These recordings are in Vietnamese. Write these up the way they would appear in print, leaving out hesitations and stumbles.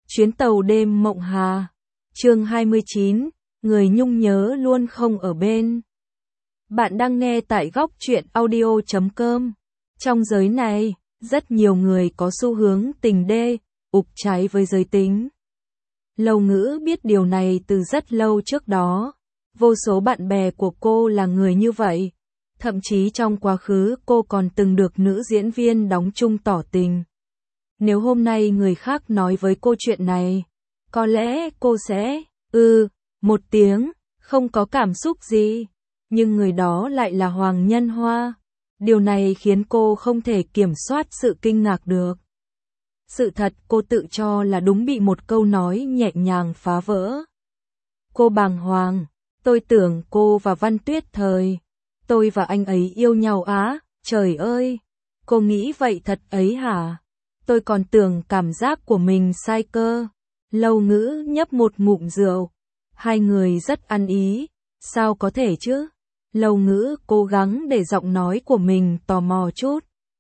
Chuyến tàu đêm Mộng Hà. Chương 29, người nhung nhớ luôn không ở bên. Bạn đang nghe tại góc truyện audio.com. Trong giới này, rất nhiều người có xu hướng tình đê, ục trái với giới tính. Lâu Ngữ biết điều này từ rất lâu trước đó. Vô số bạn bè của cô là người như vậy. Thậm chí trong quá khứ cô còn từng được nữ diễn viên đóng chung tỏ tình. Nếu hôm nay người khác nói với cô chuyện này, có lẽ cô sẽ, một tiếng, không có cảm xúc gì. Nhưng người đó lại là Hoàng Nhân Hoa. Điều này khiến cô không thể kiểm soát sự kinh ngạc được. Sự thật cô tự cho là đúng bị một câu nói nhẹ nhàng phá vỡ. Cô bàng hoàng, tôi tưởng cô và Văn Tuyết Thời, tôi và anh ấy yêu nhau á, trời ơi, cô nghĩ vậy thật ấy hả? Tôi còn tưởng cảm giác của mình sai cơ. Lâu Ngữ nhấp một ngụm rượu. Hai người rất ăn ý. Sao có thể chứ? Lâu Ngữ cố gắng để giọng nói của mình tò mò chút.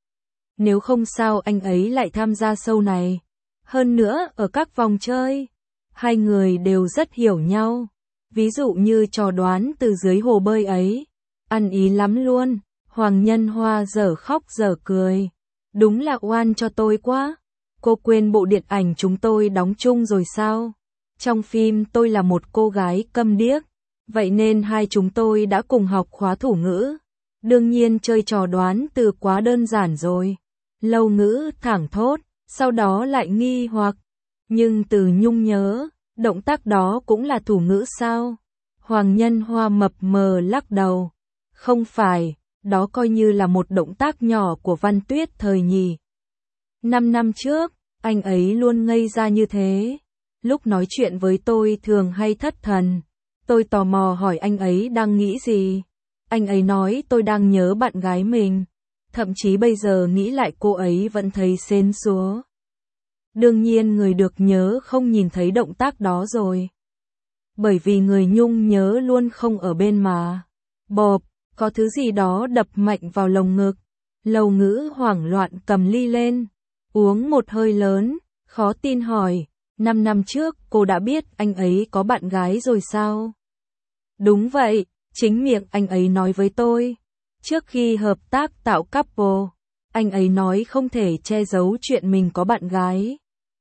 Nếu không sao anh ấy lại tham gia show này. Hơn nữa ở các vòng chơi, hai người đều rất hiểu nhau. Ví dụ như trò đoán từ dưới hồ bơi ấy. Ăn ý lắm luôn. Hoàng Nhân Hoa dở khóc dở cười. Đúng là oan cho tôi quá. Cô quên bộ điện ảnh chúng tôi đóng chung rồi sao? Trong phim tôi là một cô gái câm điếc. Vậy nên hai chúng tôi đã cùng học khóa thủ ngữ. Đương nhiên chơi trò đoán từ quá đơn giản rồi. Lâu Ngữ thảng thốt, sau đó lại nghi hoặc. Nhưng từ nhung nhớ, động tác đó cũng là thủ ngữ sao? Hoàng Nhân Hoa mập mờ lắc đầu. Không phải. Đó coi như là một động tác nhỏ của Văn Tuyết Thời nhỉ. 5 năm trước, anh ấy luôn ngây ra như thế. Lúc nói chuyện với tôi thường hay thất thần. Tôi tò mò hỏi anh ấy đang nghĩ gì. Anh ấy nói tôi đang nhớ bạn gái mình. Thậm chí bây giờ nghĩ lại cô ấy vẫn thấy sến súa. Đương nhiên người được nhớ không nhìn thấy động tác đó rồi. Bởi vì người nhung nhớ luôn không ở bên mà. Bộp. Có thứ gì đó đập mạnh vào lồng ngực. Lâu Ngữ hoảng loạn cầm ly lên. Uống một hơi lớn, khó tin hỏi. 5 năm trước cô đã biết anh ấy có bạn gái rồi sao? Đúng vậy, chính miệng anh ấy nói với tôi. Trước khi hợp tác tạo couple, anh ấy nói không thể che giấu chuyện mình có bạn gái.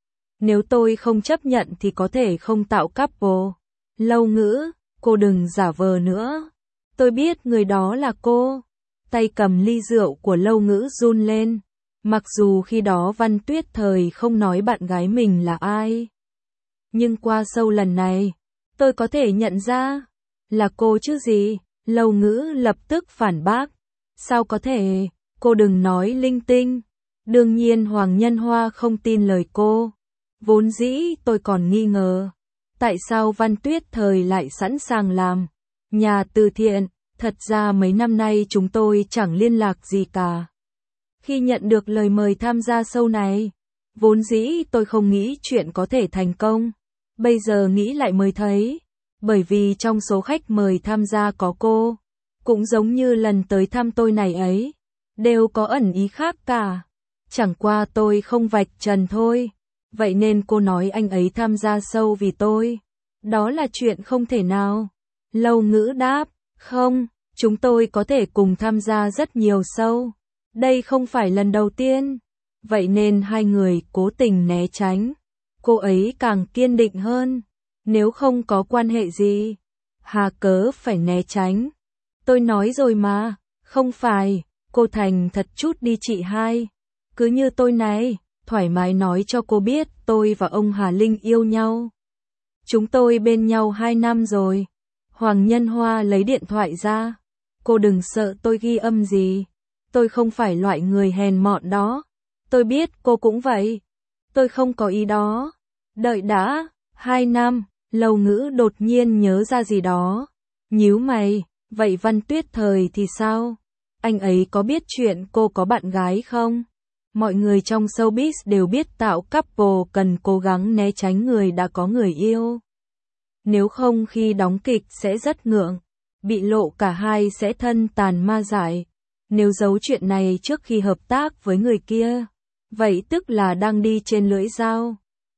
Nếu tôi không chấp nhận thì có thể không tạo couple. Lâu Ngữ, cô đừng giả vờ nữa. Tôi biết người đó là cô. Tay cầm ly rượu của Lâu Ngữ run lên. Mặc dù khi đó Văn Tuyết Thời không nói bạn gái mình là ai. Nhưng qua show lần này, tôi có thể nhận ra. Là cô chứ gì. Lâu Ngữ lập tức phản bác. Sao có thể, cô đừng nói linh tinh. Đương nhiên Hoàng Nhân Hoa không tin lời cô. Vốn dĩ tôi còn nghi ngờ. Tại sao Văn Tuyết Thời lại sẵn sàng làm nhà từ thiện, thật ra mấy năm nay chúng tôi chẳng liên lạc gì cả. Khi nhận được lời mời tham gia show này, vốn dĩ tôi không nghĩ chuyện có thể thành công. Bây giờ nghĩ lại mới thấy, bởi vì trong số khách mời tham gia có cô, cũng giống như lần tới thăm tôi này ấy, đều có ẩn ý khác cả. Chẳng qua tôi không vạch trần thôi. Vậy nên cô nói anh ấy tham gia show vì tôi. Đó là chuyện không thể nào. Lâu Ngữ đáp, không, chúng tôi có thể cùng tham gia rất nhiều show. Đây không phải lần đầu tiên. Vậy nên hai người cố tình né tránh. Cô ấy càng kiên định hơn. Nếu không có quan hệ gì, hà cớ phải né tránh. Tôi nói rồi mà, không phải, cô thành thật chút đi chị hai. Cứ như tôi này, thoải mái nói cho cô biết tôi và ông Hà Linh yêu nhau. Chúng tôi bên nhau 2 năm rồi. Hoàng Nhân Hoa lấy điện thoại ra. Cô đừng sợ tôi ghi âm gì. Tôi không phải loại người hèn mọn đó. Tôi biết cô cũng vậy. Tôi không có ý đó. Đợi đã, 2 năm, Lâu Ngữ đột nhiên nhớ ra gì đó. Nhíu mày, vậy Văn Tuyết Thời thì sao? Anh ấy có biết chuyện cô có bạn gái không? Mọi người trong showbiz đều biết tạo couple cần cố gắng né tránh người đã có người yêu. Nếu không khi đóng kịch sẽ rất ngượng, bị lộ cả hai sẽ thân tàn ma dại. Nếu giấu chuyện này trước khi hợp tác với người kia, vậy tức là đang đi trên lưỡi dao.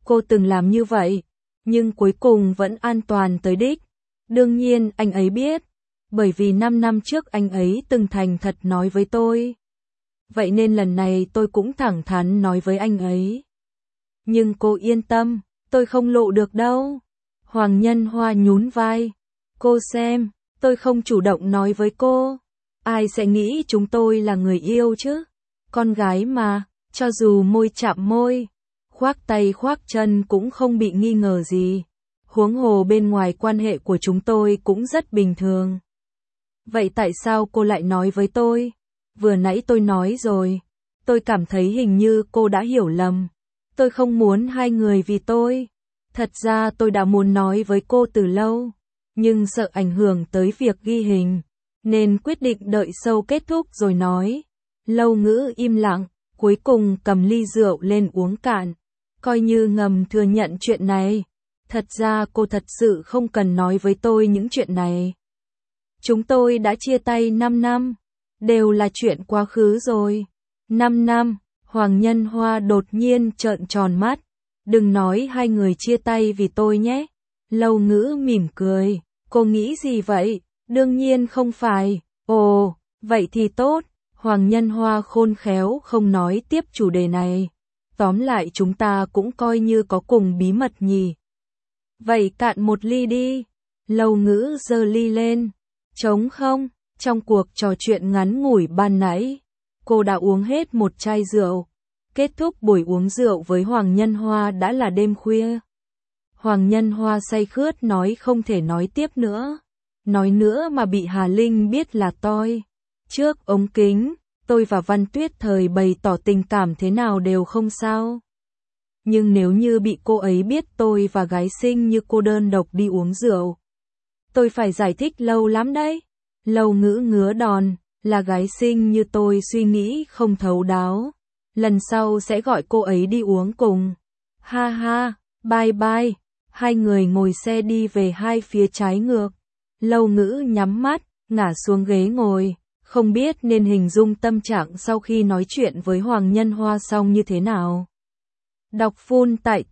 Cô từng làm như vậy, nhưng cuối cùng vẫn an toàn tới đích. Đương nhiên anh ấy biết, bởi vì 5 năm trước anh ấy từng thành thật nói với tôi. Vậy nên lần này tôi cũng thẳng thắn nói với anh ấy. Nhưng cô yên tâm, tôi không lộ được đâu. Hoàng Nhân Hoa nhún vai. Cô xem, tôi không chủ động nói với cô. Ai sẽ nghĩ chúng tôi là người yêu chứ? Con gái mà, cho dù môi chạm môi, khoác tay khoác chân cũng không bị nghi ngờ gì. Huống hồ bên ngoài quan hệ của chúng tôi cũng rất bình thường. Vậy tại sao cô lại nói với tôi? Vừa nãy tôi nói rồi, tôi cảm thấy hình như cô đã hiểu lầm. Tôi không muốn hai người vì tôi. Thật ra tôi đã muốn nói với cô từ lâu, nhưng sợ ảnh hưởng tới việc ghi hình, nên quyết định đợi show kết thúc rồi nói. Lâu Ngữ im lặng, cuối cùng cầm ly rượu lên uống cạn, coi như ngầm thừa nhận chuyện này. Thật ra cô thật sự không cần nói với tôi những chuyện này. Chúng tôi đã chia tay 5 năm, đều là chuyện quá khứ rồi. 5 năm, Hoàng Nhân Hoa đột nhiên trợn tròn mắt. Đừng nói hai người chia tay vì tôi nhé. Lâu Ngữ mỉm cười, cô nghĩ gì vậy? Đương nhiên không phải. Ồ, vậy thì tốt. Hoàng Nhân Hoa khôn khéo không nói tiếp chủ đề này. Tóm lại chúng ta cũng coi như có cùng bí mật nhỉ. Vậy cạn một ly đi. Lâu Ngữ giơ ly lên. Trống không? Trong cuộc trò chuyện ngắn ngủi ban nãy, cô đã uống hết một chai rượu. Kết thúc buổi uống rượu với Hoàng Nhân Hoa đã là đêm khuya. Hoàng Nhân Hoa say khướt nói không thể nói tiếp nữa. Nói nữa mà bị Hà Linh biết là toi. Trước ống kính, tôi và Văn Tuyết Thời bày tỏ tình cảm thế nào đều không sao. Nhưng nếu như bị cô ấy biết tôi và gái xinh như cô đơn độc đi uống rượu, tôi phải giải thích lâu lắm đấy. Lâu Ngữ ngứa đòn, là gái xinh như tôi suy nghĩ không thấu đáo. Lần sau sẽ gọi cô ấy đi uống cùng. Ha ha, bye bye. Hai người ngồi xe đi về hai phía trái ngược. Lâu Ngữ nhắm mắt, ngả xuống ghế ngồi, không biết nên hình dung tâm trạng sau khi nói chuyện với Hoàng Nhân Hoa xong như thế nào. Đọc full tại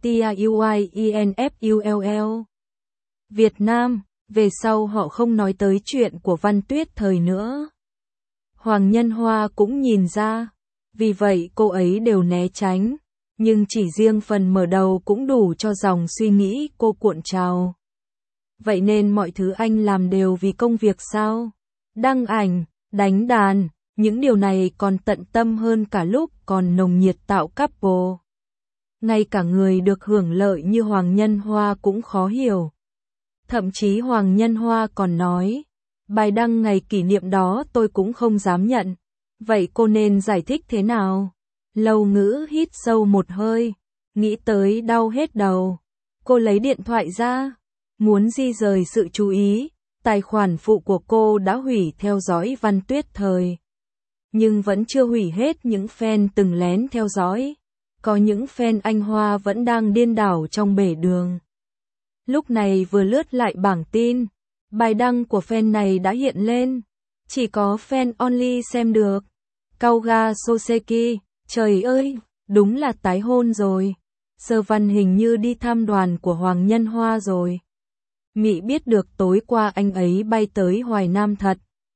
TIUIENFULL. Việt Nam, về sau họ không nói tới chuyện của Văn Tuyết Thời nữa. Hoàng Nhân Hoa cũng nhìn ra, vì vậy cô ấy đều né tránh, nhưng chỉ riêng phần mở đầu cũng đủ cho dòng suy nghĩ cô cuộn trào. Vậy nên mọi thứ anh làm đều vì công việc sao? Đăng ảnh, đánh đàn, những điều này còn tận tâm hơn cả lúc còn nồng nhiệt tạo couple. Ngay cả người được hưởng lợi như Hoàng Nhân Hoa cũng khó hiểu. Thậm chí Hoàng Nhân Hoa còn nói, bài đăng ngày kỷ niệm đó tôi cũng không dám nhận. Vậy cô nên giải thích thế nào? Lâu Ngữ hít sâu một hơi, nghĩ tới đau hết đầu. Cô lấy điện thoại ra, muốn di rời sự chú ý. Tài khoản phụ của cô đã hủy theo dõi Văn Tuyết Thời, nhưng vẫn chưa hủy hết những fan từng lén theo dõi. Có những fan anh Hoa vẫn đang điên đảo trong bể đường. Lúc này vừa lướt lại bảng tin, bài đăng của fan này đã hiện lên. Chỉ có fan only xem được. Kauga Soseki, trời ơi, đúng là tái hôn rồi. Sơ Văn hình như đi thăm đoàn của Hoàng Nhân Hoa rồi. Mị biết được tối qua anh ấy bay tới Hoài Nam thật.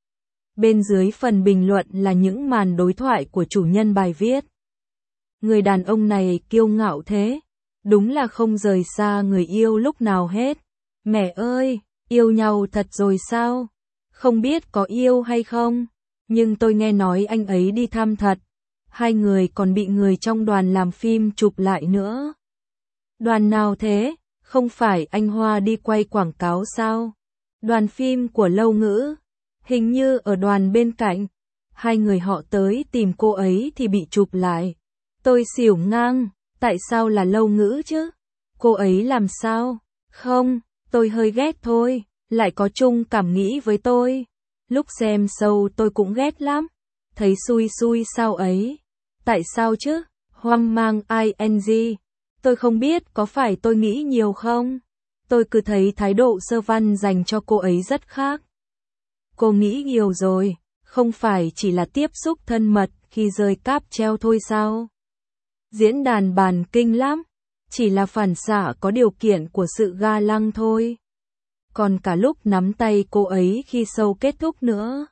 Bên dưới phần bình luận là những màn đối thoại của chủ nhân bài viết. Người đàn ông này kiêu ngạo thế, đúng là không rời xa người yêu lúc nào hết. Mẹ ơi, yêu nhau thật rồi sao? Không biết có yêu hay không, nhưng tôi nghe nói anh ấy đi thăm thật. Hai người còn bị người trong đoàn làm phim chụp lại nữa. Đoàn nào thế? Không phải anh Hoa đi quay quảng cáo sao? Đoàn phim của Lâu Ngữ, hình như ở đoàn bên cạnh. Hai người họ tới tìm cô ấy thì bị chụp lại. Tôi xỉu ngang, tại sao là Lâu Ngữ chứ? Cô ấy làm sao? Không, tôi hơi ghét thôi, lại có chung cảm nghĩ với tôi. Lúc xem show tôi cũng ghét lắm, thấy xui xui sao ấy. Tại sao chứ? Hoang mang ing. Tôi không biết có phải tôi nghĩ nhiều không? Tôi cứ thấy thái độ Sơ Văn dành cho cô ấy rất khác. Cô nghĩ nhiều rồi, không phải chỉ là tiếp xúc thân mật khi rơi cáp treo thôi sao? Diễn đàn bàn kinh lắm. chỉ là phản xạ có điều kiện của sự ga lăng thôi. Còn cả lúc nắm tay cô ấy khi show kết thúc nữa.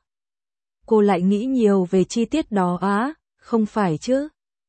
Cô lại nghĩ nhiều về chi tiết đó á, không phải chứ?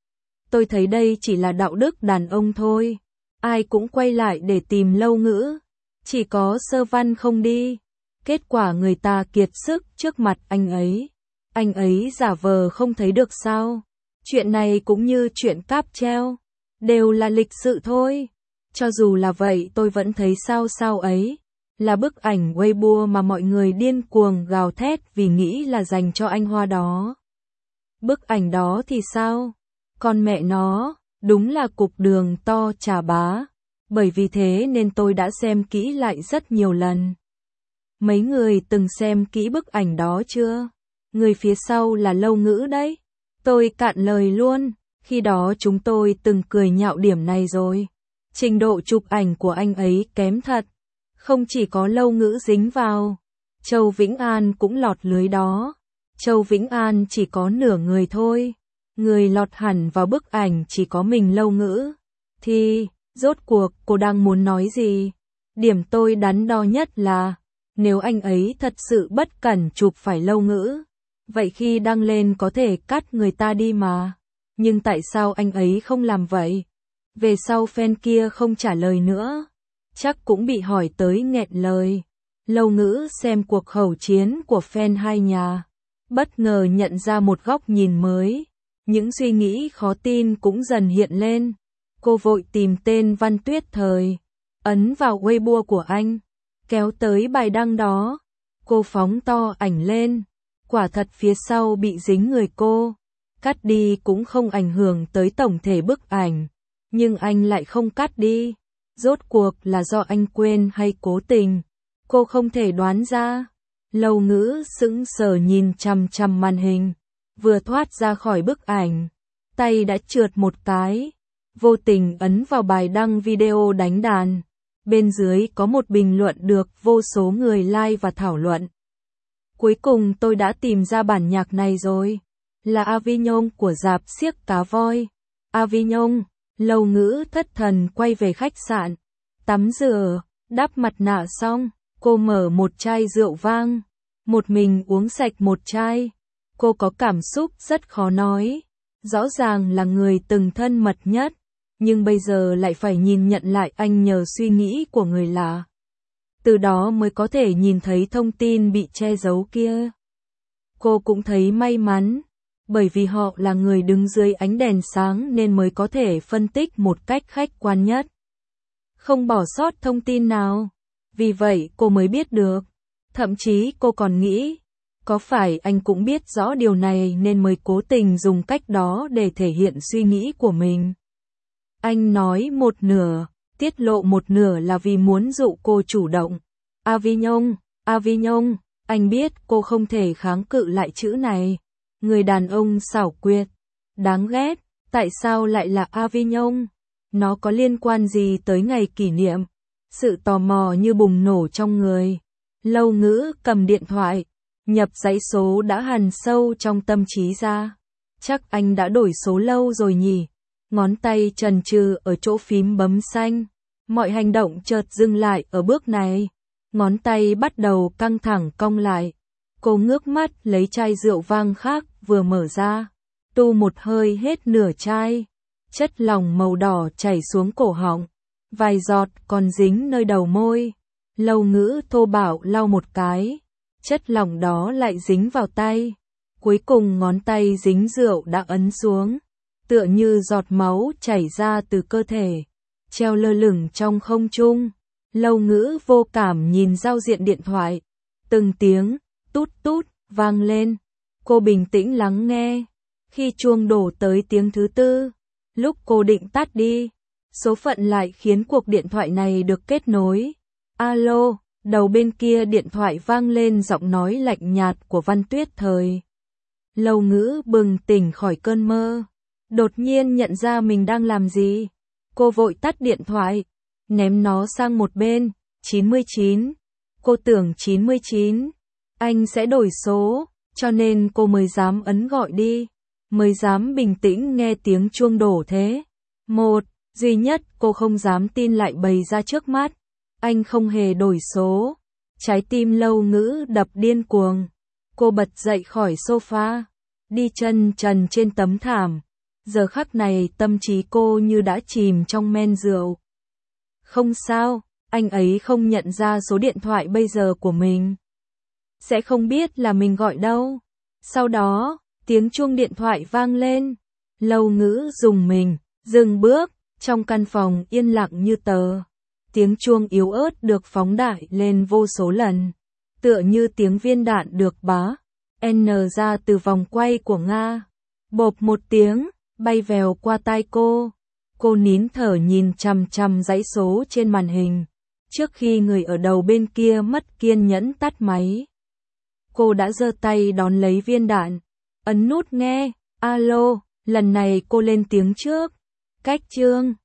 Tôi thấy đây chỉ là đạo đức đàn ông thôi. Ai cũng quay lại để tìm Lâu Ngữ. Chỉ có Sơ Văn không đi. Kết quả người ta kiệt sức trước mặt anh ấy. Anh ấy giả vờ không thấy được sao? Chuyện này cũng như chuyện cáp treo. Đều là lịch sự thôi. Cho dù là vậy tôi vẫn thấy sao ấy. Là bức ảnh Weibo mà mọi người điên cuồng gào thét vì nghĩ là dành cho anh Hoa đó. Bức ảnh đó thì sao? Con mẹ nó, đúng là cục đường to chà bá. Bởi vì thế nên tôi đã xem kỹ lại rất nhiều lần. Mấy người từng xem kỹ bức ảnh đó chưa? Người phía sau là Lâu Ngữ đấy. Tôi cạn lời luôn, khi đó chúng tôi từng cười nhạo điểm này rồi. Trình độ chụp ảnh của anh ấy kém thật. Không chỉ có Lâu Ngữ dính vào, Châu Vĩnh An cũng lọt lưới đó. Châu Vĩnh An chỉ có nửa người thôi. Người lọt hẳn vào bức ảnh chỉ có mình Lâu Ngữ. Thì, rốt cuộc cô đang muốn nói gì? Điểm tôi đắn đo nhất là, nếu anh ấy thật sự bất cẩn chụp phải Lâu Ngữ, vậy khi đăng lên có thể cắt người ta đi mà. Nhưng tại sao anh ấy không làm vậy? Về sau fan kia không trả lời nữa. Chắc cũng bị hỏi tới nghẹn lời. Lâu Ngữ xem cuộc khẩu chiến của fan hai nhà. Bất ngờ nhận ra một góc nhìn mới. Những suy nghĩ khó tin cũng dần hiện lên. Cô vội tìm tên Văn Tuyết Thời. Ấn vào Weibo của anh. Kéo tới bài đăng đó. Cô phóng to ảnh lên. Quả thật phía sau bị dính người cô. Cắt đi cũng không ảnh hưởng tới tổng thể bức ảnh. Nhưng anh lại không cắt đi. Rốt cuộc là do anh quên hay cố tình? Cô không thể đoán ra. Lâu Ngữ sững sờ nhìn chằm chằm màn hình. Vừa thoát ra khỏi bức ảnh. Tay đã trượt một cái. Vô tình ấn vào bài đăng video đánh đàn. Bên dưới có một bình luận được vô số người like và thảo luận. Cuối cùng tôi đã tìm ra bản nhạc này rồi. Là Avignon của rạp xiếc Cá Voi. Avignon. Lâu Ngữ thất thần quay về khách sạn. Tắm rửa, đắp mặt nạ xong, cô mở một chai rượu vang. Một mình uống sạch một chai. Cô có cảm xúc rất khó nói. Rõ ràng là người từng thân mật nhất. Nhưng bây giờ lại phải nhìn nhận lại anh nhờ suy nghĩ của người lạ. Từ đó mới có thể nhìn thấy thông tin bị che giấu kia. Cô cũng thấy may mắn. Bởi vì họ là người đứng dưới ánh đèn sáng nên mới có thể phân tích một cách khách quan nhất. Không bỏ sót thông tin nào. Vì vậy cô mới biết được. Thậm chí cô còn nghĩ, có phải anh cũng biết rõ điều này nên mới cố tình dùng cách đó để thể hiện suy nghĩ của mình. Anh nói một nửa, tiết lộ một nửa là vì muốn dụ cô chủ động. Avignon, Avignon, anh biết cô không thể kháng cự lại chữ này. Người đàn ông xảo quyệt, đáng ghét, tại sao lại là Avignon? Nó có liên quan gì tới ngày kỷ niệm? Sự tò mò như bùng nổ trong người. Lâu Ngữ cầm điện thoại, nhập dãy số đã hằn sâu trong tâm trí ra. Chắc anh đã đổi số lâu rồi nhỉ? Ngón tay chần chừ ở chỗ phím bấm xanh. Mọi hành động chợt dừng lại ở bước này. Ngón tay bắt đầu căng thẳng cong lại. Cô ngước mắt lấy chai rượu vang khác vừa mở ra. Tu một hơi hết nửa chai. Chất lỏng màu đỏ chảy xuống cổ họng. Vài giọt còn dính nơi đầu môi. Lâu Ngữ thô bạo lau một cái. Chất lỏng đó lại dính vào tay. Cuối cùng ngón tay dính rượu đã ấn xuống. Tựa như giọt máu chảy ra từ cơ thể. Treo lơ lửng trong không trung. Lâu Ngữ vô cảm nhìn giao diện điện thoại. Từng tiếng, tút tút, vang lên. Cô bình tĩnh lắng nghe. Khi chuông đổ tới tiếng thứ tư, lúc cô định tắt đi, số phận lại khiến cuộc điện thoại này được kết nối. Alo, đầu bên kia điện thoại vang lên giọng nói lạnh nhạt của Văn Tuyết Thời. Lâu Ngữ bừng tỉnh khỏi cơn mơ. Đột nhiên nhận ra mình đang làm gì. Cô vội tắt điện thoại, ném nó sang một bên. 99. Cô tưởng 99. Anh sẽ đổi số, cho nên cô mới dám ấn gọi đi. Mới dám bình tĩnh nghe tiếng chuông đổ thế. 1, Duy nhất cô không dám tin lại bày ra trước mắt. Anh không hề đổi số. Trái tim Lâu Ngữ đập điên cuồng. Cô bật dậy khỏi sofa, đi chân trần trên tấm thảm. Giờ khắc này tâm trí cô như đã chìm trong men rượu. Không sao, anh ấy không nhận ra số điện thoại bây giờ của mình. Sẽ không biết là mình gọi đâu. Sau đó, tiếng chuông điện thoại vang lên. Lâu Ngữ rùng mình, dừng bước, trong căn phòng yên lặng như tờ. Tiếng chuông yếu ớt được phóng đại lên vô số lần, tựa như tiếng viên đạn được bá N ra từ vòng quay của Nga. Bộp một tiếng, bay vèo qua tai cô. Cô nín thở nhìn chằm chằm dãy số trên màn hình. Trước khi người ở đầu bên kia mất kiên nhẫn tắt máy, cô đã giơ tay đón lấy viên đạn, ấn nút nghe. Alo, lần này cô lên tiếng trước. Cách Trương.